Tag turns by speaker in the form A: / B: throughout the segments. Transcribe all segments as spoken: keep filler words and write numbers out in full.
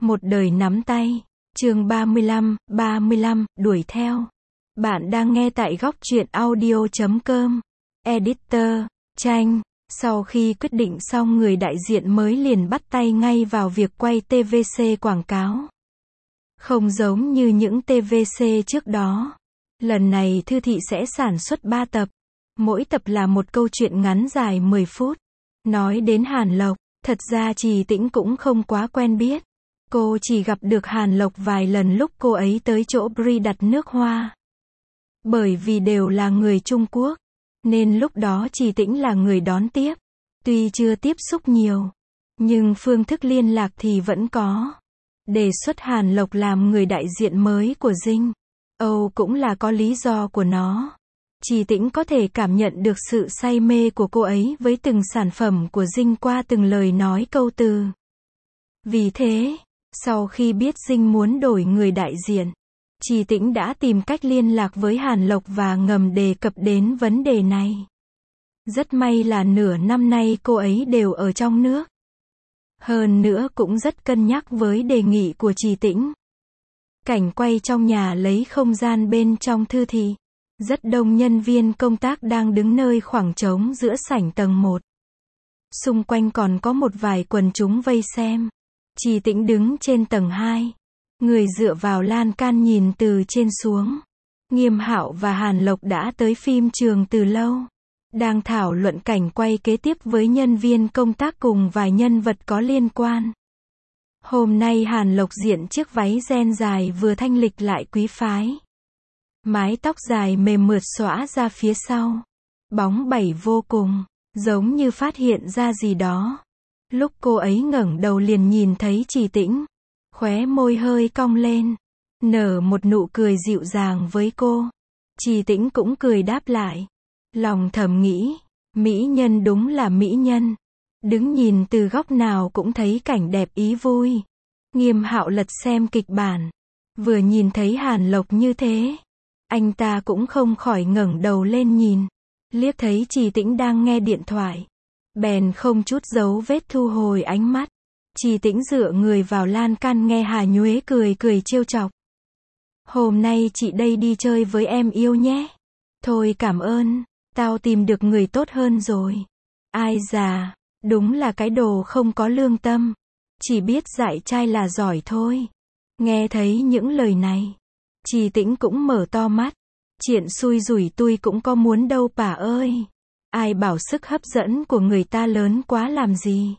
A: Một đời nắm tay. Chương ba mươi lăm, ba mươi lăm, đuổi theo. Bạn đang nghe tại góc truyện audio chấm com. Editor, Tranh. Sau khi quyết định xong, người đại diện mới liền bắt tay ngay vào việc quay tê vê xê quảng cáo. Không giống như những tê vê xê trước đó. Lần này Thư Thị sẽ sản xuất ba tập. Mỗi tập là một câu chuyện ngắn dài mười phút. Nói đến Hàn Lộc, thật ra Trì Tĩnh cũng không quá quen biết. Cô chỉ gặp được Hàn Lộc vài lần lúc cô ấy tới chỗ Bri đặt nước hoa. Bởi vì đều là người Trung Quốc, nên lúc đó Trì Tĩnh là người đón tiếp. Tuy chưa tiếp xúc nhiều, nhưng phương thức liên lạc thì vẫn có. Đề xuất Hàn Lộc làm người đại diện mới của Dinh Âu cũng là có lý do của nó. Trì Tĩnh có thể cảm nhận được sự say mê của cô ấy với từng sản phẩm của Dinh qua từng lời nói câu từ. Vì thế, sau khi biết Dinh muốn đổi người đại diện, Trì Tĩnh đã tìm cách liên lạc với Hàn Lộc và ngầm đề cập đến vấn đề này. Rất may là nửa năm nay cô ấy đều ở trong nước. Hơn nữa cũng rất cân nhắc với đề nghị của Trì Tĩnh. Cảnh quay trong nhà lấy không gian bên trong Thư Thị. Rất đông nhân viên công tác đang đứng nơi khoảng trống giữa sảnh tầng một. Xung quanh còn có một vài quần chúng vây xem. Trì Tĩnh đứng trên tầng hai. Người dựa vào lan can nhìn từ trên xuống. Nghiêm Hạo và Hàn Lộc đã tới phim trường từ lâu. Đang thảo luận cảnh quay kế tiếp với nhân viên công tác cùng vài nhân vật có liên quan. Hôm nay Hàn Lộc diện chiếc váy ren dài vừa thanh lịch lại quý phái. Mái tóc dài mềm mượt xõa ra phía sau. Bóng bẩy vô cùng, giống như phát hiện ra gì đó. Lúc cô ấy ngẩng đầu liền nhìn thấy Trì Tĩnh. Khóe môi hơi cong lên. Nở một nụ cười dịu dàng với cô. Trì Tĩnh cũng cười đáp lại. Lòng thầm nghĩ, mỹ nhân đúng là mỹ nhân. Đứng nhìn từ góc nào cũng thấy cảnh đẹp ý vui. Nghiêm Hạo lật xem kịch bản. Vừa nhìn thấy Hàn Lộc như thế, anh ta cũng không khỏi ngẩng đầu lên nhìn. Liếc thấy Trì Tĩnh đang nghe điện thoại, bèn không chút giấu vết thu hồi ánh mắt. Trì Tĩnh dựa người vào lan can nghe Hà Nhuế cười cười trêu chọc. Hôm nay chị đây đi chơi với em yêu nhé. Thôi cảm ơn, tao tìm được người tốt hơn rồi. Ai già, đúng là cái đồ không có lương tâm. Chỉ biết dạy trai là giỏi thôi. Nghe thấy những lời này, Trì Tĩnh cũng mở to mắt. Chuyện xui rủi tui cũng có muốn đâu bà ơi. Ai bảo sức hấp dẫn của người ta lớn quá làm gì.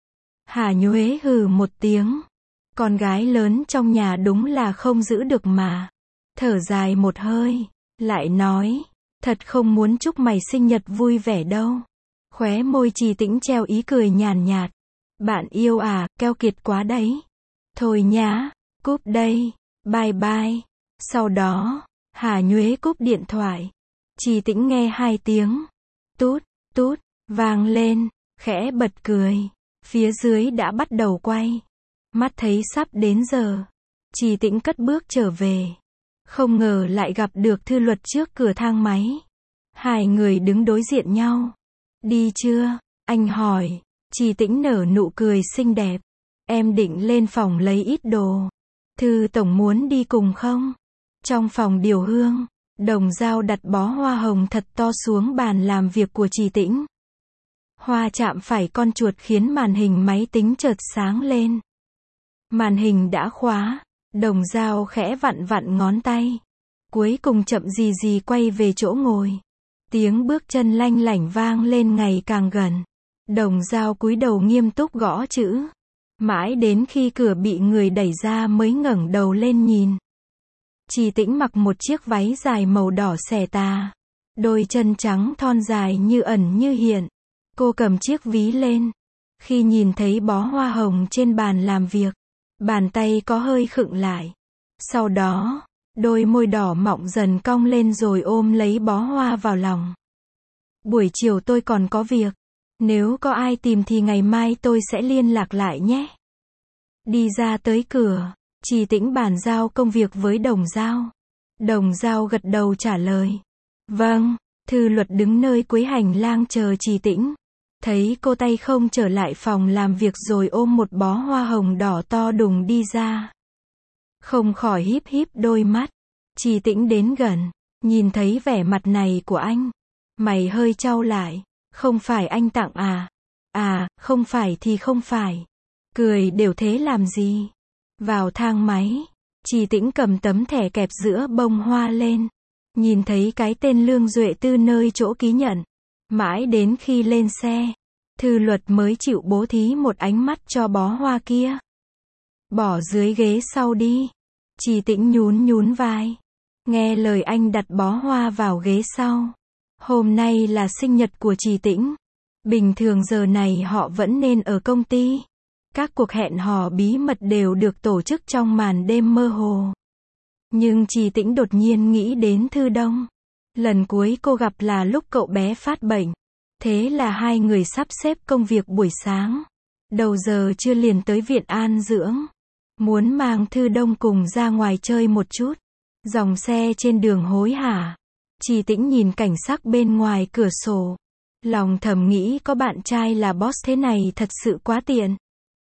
A: Hà Nhuế hừ một tiếng. Con gái lớn trong nhà đúng là không giữ được mà. Thở dài một hơi, lại nói, thật không muốn chúc mày sinh nhật vui vẻ đâu. Khóe môi Trì Tĩnh treo ý cười nhàn nhạt. Bạn yêu à, keo kiệt quá đấy. Thôi nhá, cúp đây, bye bye. Sau đó, Hà Nhuế cúp điện thoại. Trì Tĩnh nghe hai tiếng tút, tút, vang lên, khẽ bật cười. Phía dưới đã bắt đầu quay. Mắt thấy sắp đến giờ, Trì Tĩnh cất bước trở về. Không ngờ lại gặp được Thư Luật trước cửa thang máy. Hai người đứng đối diện nhau. Đi chưa? Anh hỏi. Trì Tĩnh nở nụ cười xinh đẹp. Em định lên phòng lấy ít đồ. Thư tổng muốn đi cùng không? Trong phòng điều hương, Đồng Dao đặt bó hoa hồng thật to xuống bàn làm việc của Trì Tĩnh. Hoa chạm phải con chuột khiến màn hình máy tính chợt sáng lên. Màn hình đã khóa. Đồng Dao khẽ vặn vặn ngón tay. Cuối cùng chậm gì gì quay về chỗ ngồi. Tiếng bước chân lanh lảnh vang lên ngày càng gần. Đồng Dao cúi đầu nghiêm túc gõ chữ. Mãi đến khi cửa bị người đẩy ra mới ngẩng đầu lên nhìn. Trì Tĩnh mặc một chiếc váy dài màu đỏ xẻ tà. Đôi chân trắng thon dài như ẩn như hiện. Cô cầm chiếc ví lên. Khi nhìn thấy bó hoa hồng trên bàn làm việc, bàn tay có hơi khựng lại. Sau đó, đôi môi đỏ mọng dần cong lên rồi ôm lấy bó hoa vào lòng. Buổi chiều tôi còn có việc. Nếu có ai tìm thì ngày mai tôi sẽ liên lạc lại nhé. Đi ra tới cửa, Trì Tĩnh bàn giao công việc với Đồng Dao. Đồng Dao gật đầu trả lời. Vâng. Thư Luật đứng nơi cuối hành lang chờ Trì Tĩnh. Thấy cô tay không trở lại phòng làm việc rồi ôm một bó hoa hồng đỏ to đùng đi ra. Không khỏi híp híp đôi mắt. Trì Tĩnh đến gần, nhìn thấy vẻ mặt này của anh. Mày hơi chau lại. Không phải anh tặng à? À, không phải thì không phải. Cười đều thế làm gì? Vào thang máy, Trì Tĩnh cầm tấm thẻ kẹp giữa bông hoa lên. Nhìn thấy cái tên Lương Duệ Tư nơi chỗ ký nhận. Mãi đến khi lên xe, Thư Luật mới chịu bố thí một ánh mắt cho bó hoa kia. Bỏ dưới ghế sau đi. Trì Tĩnh nhún nhún vai. Nghe lời anh đặt bó hoa vào ghế sau. Hôm nay là sinh nhật của Trì Tĩnh. Bình thường giờ này họ vẫn nên ở công ty. Các cuộc hẹn hò bí mật đều được tổ chức trong màn đêm mơ hồ. Nhưng Trì Tĩnh đột nhiên nghĩ đến Thư Đông. Lần cuối cô gặp là lúc cậu bé phát bệnh. Thế là hai người sắp xếp công việc buổi sáng. Đầu giờ chưa liền tới viện an dưỡng. Muốn mang Thư Đông cùng ra ngoài chơi một chút. Dòng xe trên đường hối hả. Trì Tĩnh nhìn cảnh sắc bên ngoài cửa sổ. Lòng thầm nghĩ có bạn trai là boss thế này thật sự quá tiện.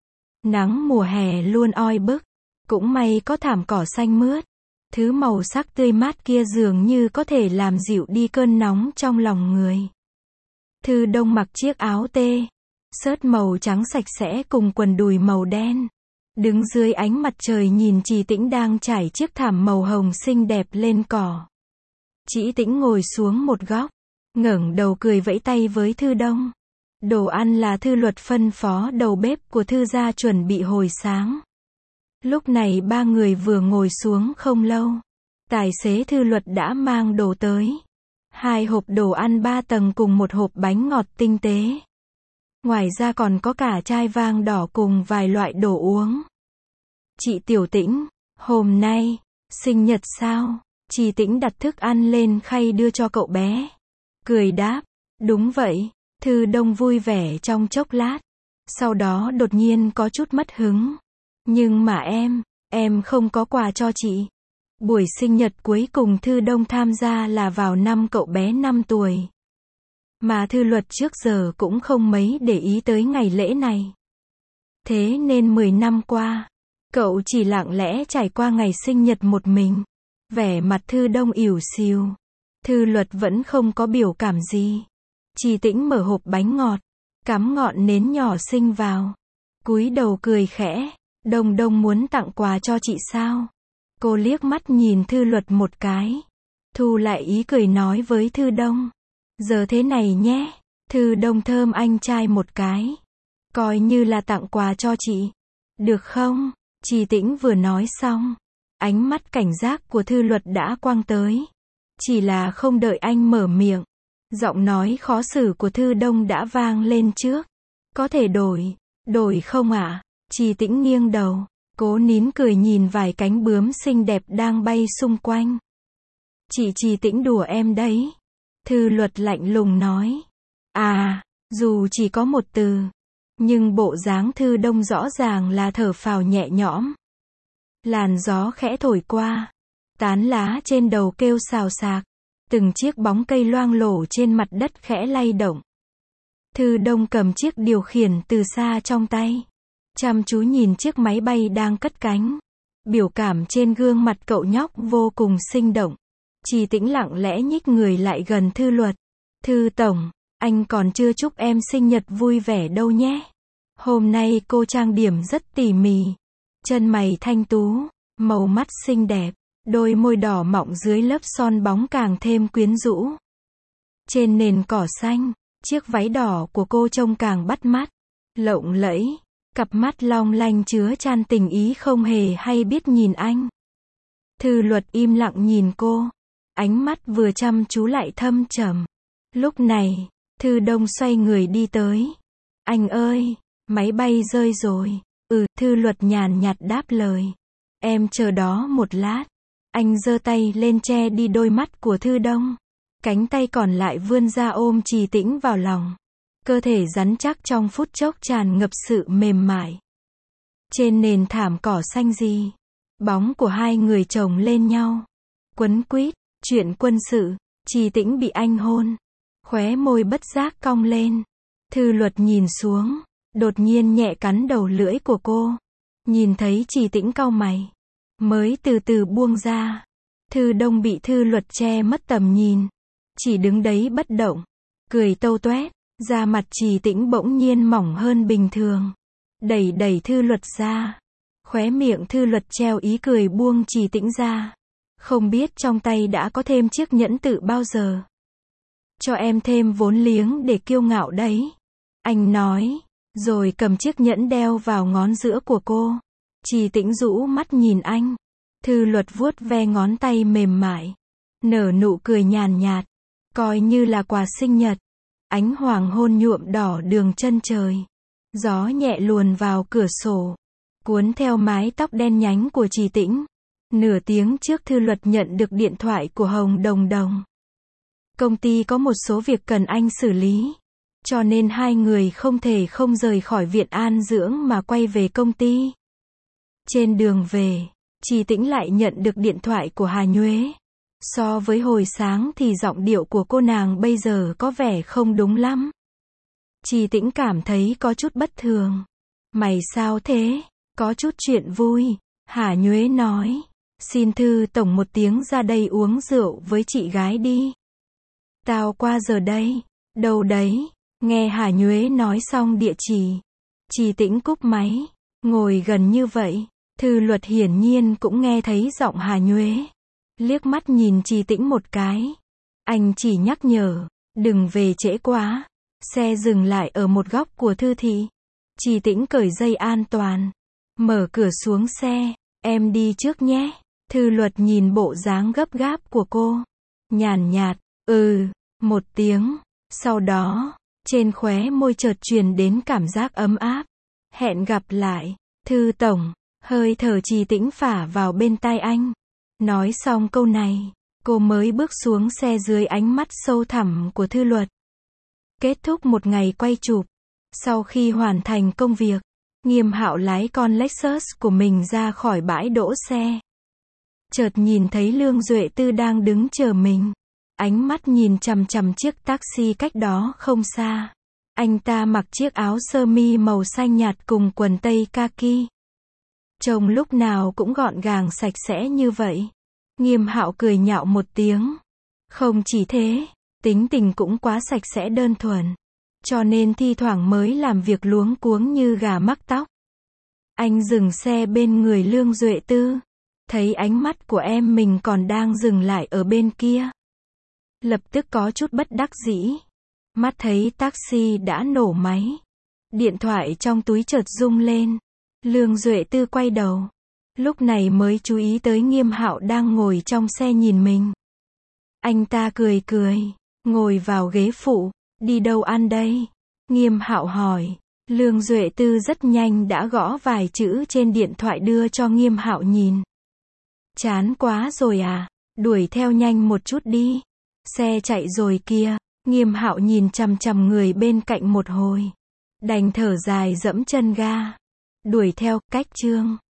A: Nắng mùa hè luôn oi bức. Cũng may có thảm cỏ xanh mướt. Thứ màu sắc tươi mát kia dường như có thể làm dịu đi cơn nóng trong lòng người. Thư Đông mặc chiếc áo tê, xớt màu trắng sạch sẽ cùng quần đùi màu đen. Đứng dưới ánh mặt trời nhìn Trì Tĩnh đang trải chiếc thảm màu hồng xinh đẹp lên cỏ. Trì Tĩnh ngồi xuống một góc, ngẩng đầu cười vẫy tay với Thư Đông. Đồ ăn là Thư Luật phân phó đầu bếp của Thư gia chuẩn bị hồi sáng. Lúc này ba người vừa ngồi xuống không lâu. Tài xế Thư Luật đã mang đồ tới. Hai hộp đồ ăn ba tầng cùng một hộp bánh ngọt tinh tế. Ngoài ra còn có cả chai vang đỏ cùng vài loại đồ uống. Chị Tiểu Tĩnh, hôm nay, sinh nhật sao? Trì Tĩnh đặt thức ăn lên khay đưa cho cậu bé. Cười đáp, đúng vậy. Thư Đông vui vẻ trong chốc lát. Sau đó đột nhiên có chút mất hứng. Nhưng mà em, em không có quà cho chị. Buổi sinh nhật cuối cùng Thư Đông tham gia là vào năm cậu bé năm tuổi. Mà Thư Luật trước giờ cũng không mấy để ý tới ngày lễ này. Thế nên mười năm qua, cậu chỉ lặng lẽ trải qua ngày sinh nhật một mình. Vẻ mặt Thư Đông ỉu xìu. Thư Luật vẫn không có biểu cảm gì. Trì Tĩnh mở hộp bánh ngọt, cắm ngọn nến nhỏ xinh vào. Cúi đầu cười khẽ. Đông Đông muốn tặng quà cho chị sao? Cô liếc mắt nhìn Thư Luật một cái. Thu lại ý cười nói với Thư Đông. Giờ thế này nhé. Thư Đông thơm anh trai một cái. Coi như là tặng quà cho chị. Được không? Trì Tĩnh vừa nói xong. Ánh mắt cảnh giác của Thư Luật đã quăng tới. Chỉ là không đợi anh mở miệng. Giọng nói khó xử của Thư Đông đã vang lên trước. Có thể đổi. Đổi không ạ? À? Trì Tĩnh nghiêng đầu. Cố nín cười nhìn vài cánh bướm xinh đẹp đang bay xung quanh. Chị Trì Tĩnh đùa em đấy. Thư Luật lạnh lùng nói. À, dù chỉ có một từ. Nhưng bộ dáng Thư Đông rõ ràng là thở phào nhẹ nhõm. Làn gió khẽ thổi qua. Tán lá trên đầu kêu xào xạc. Từng chiếc bóng cây loang lổ trên mặt đất khẽ lay động. Thư Đông cầm chiếc điều khiển từ xa trong tay. Chăm chú nhìn chiếc máy bay đang cất cánh. Biểu cảm trên gương mặt cậu nhóc vô cùng sinh động. Trì Tĩnh lặng lẽ nhích người lại gần Thư Luật. Thư Tổng, anh còn chưa chúc em sinh nhật vui vẻ đâu nhé. Hôm nay cô trang điểm rất tỉ mỉ. Chân mày thanh tú, màu mắt xinh đẹp, đôi môi đỏ mọng dưới lớp son bóng càng thêm quyến rũ. Trên nền cỏ xanh, chiếc váy đỏ của cô trông càng bắt mắt, lộng lẫy. Cặp mắt long lanh chứa chan tình ý không hề hay biết nhìn anh. Thư Luật im lặng nhìn cô. Ánh mắt vừa chăm chú lại thâm trầm. Lúc này, Thư Đông xoay người đi tới. Anh ơi, máy bay rơi rồi. Ừ, Thư Luật nhàn nhạt đáp lời. Em chờ đó một lát. Anh giơ tay lên che đi đôi mắt của Thư Đông. Cánh tay còn lại vươn ra ôm Trì Tĩnh vào lòng. Cơ thể rắn chắc trong phút chốc tràn ngập sự mềm mại. Trên nền thảm cỏ xanh gì, bóng của hai người chồng lên nhau. Quấn quýt, chuyện quân sự, Trì Tĩnh bị anh hôn. Khóe môi bất giác cong lên. Thư Luật nhìn xuống, đột nhiên nhẹ cắn đầu lưỡi của cô. Nhìn thấy Trì Tĩnh cau mày, mới từ từ buông ra. Thư Đông bị Thư Luật che mất tầm nhìn, chỉ đứng đấy bất động, cười tâu toét. Da mặt Trì Tĩnh bỗng nhiên mỏng hơn bình thường, đẩy đẩy Thư Luật ra. Khóe miệng Thư Luật treo ý cười buông Trì Tĩnh ra. Không biết trong tay đã có thêm chiếc nhẫn từ bao giờ. Cho em thêm vốn liếng để kiêu ngạo đấy. Anh nói, rồi cầm chiếc nhẫn đeo vào ngón giữa của cô. Trì Tĩnh rũ mắt nhìn anh. Thư Luật vuốt ve ngón tay mềm mại, nở nụ cười nhàn nhạt, coi như là quà sinh nhật. Ánh hoàng hôn nhuộm đỏ đường chân trời. Gió nhẹ luồn vào cửa sổ, cuốn theo mái tóc đen nhánh của Trì Tĩnh. Nửa tiếng trước Thư Luật nhận được điện thoại của Hồng Đồng Đồng. Công ty có một số việc cần anh xử lý, cho nên hai người không thể không rời khỏi viện an dưỡng mà quay về công ty. Trên đường về, Trì Tĩnh lại nhận được điện thoại của Hà Nhuế. So với hồi sáng thì giọng điệu của cô nàng bây giờ có vẻ không đúng lắm. Trì Tĩnh cảm thấy có chút bất thường. Mày sao thế? Có chút chuyện vui. Hà Nhuế nói. Xin Thư Tổng một tiếng ra đây uống rượu với chị gái đi. Tao qua giờ đây. Đâu đấy? Nghe Hà Nhuế nói xong địa chỉ, Trì Tĩnh cúp máy. Ngồi gần như vậy, Thư Luật hiển nhiên cũng nghe thấy giọng Hà Nhuế. Liếc mắt nhìn Trì Tĩnh một cái. Anh chỉ nhắc nhở, đừng về trễ quá. Xe dừng lại ở một góc của thư thị. Trì Tĩnh cởi dây an toàn, mở cửa xuống xe. Em đi trước nhé. Thư Luật nhìn bộ dáng gấp gáp của cô, nhàn nhạt, ừ, một tiếng. Sau đó, trên khóe môi chợt truyền đến cảm giác ấm áp. Hẹn gặp lại, Thư Tổng. Hơi thở Trì Tĩnh phả vào bên tai anh. Nói xong câu này, cô mới bước xuống xe dưới ánh mắt sâu thẳm của Thư Luật. Kết thúc một ngày quay chụp. Sau khi hoàn thành công việc, Nghiêm Hạo lái con Lexus của mình ra khỏi bãi đỗ xe. Chợt nhìn thấy Lương Duệ Tư đang đứng chờ mình. Ánh mắt nhìn chằm chằm chiếc taxi cách đó không xa. Anh ta mặc chiếc áo sơ mi màu xanh nhạt cùng quần tây kaki. Trông lúc nào cũng gọn gàng sạch sẽ như vậy. Nghiêm Hạo cười nhạo một tiếng. Không chỉ thế, tính tình cũng quá sạch sẽ đơn thuần. Cho nên thi thoảng mới làm việc luống cuống như gà mắc tóc. Anh dừng xe bên người Lương Duệ Tư. Thấy ánh mắt của em mình còn đang dừng lại ở bên kia. Lập tức có chút bất đắc dĩ. Mắt thấy taxi đã nổ máy. Điện thoại trong túi chợt rung lên. Lương Duệ Tư quay đầu. Lúc này mới chú ý tới Nghiêm Hạo đang ngồi trong xe nhìn mình. Anh ta cười cười, ngồi vào ghế phụ. Đi đâu ăn đây? Nghiêm Hạo hỏi. Lương Duệ Tư rất nhanh đã gõ vài chữ trên điện thoại đưa cho Nghiêm Hạo nhìn. Chán quá rồi à? Đuổi theo nhanh một chút đi. Xe chạy rồi kia. Nghiêm Hạo nhìn chằm chằm người bên cạnh một hồi. Đành thở dài dẫm chân ga. Đuổi theo, cách chương.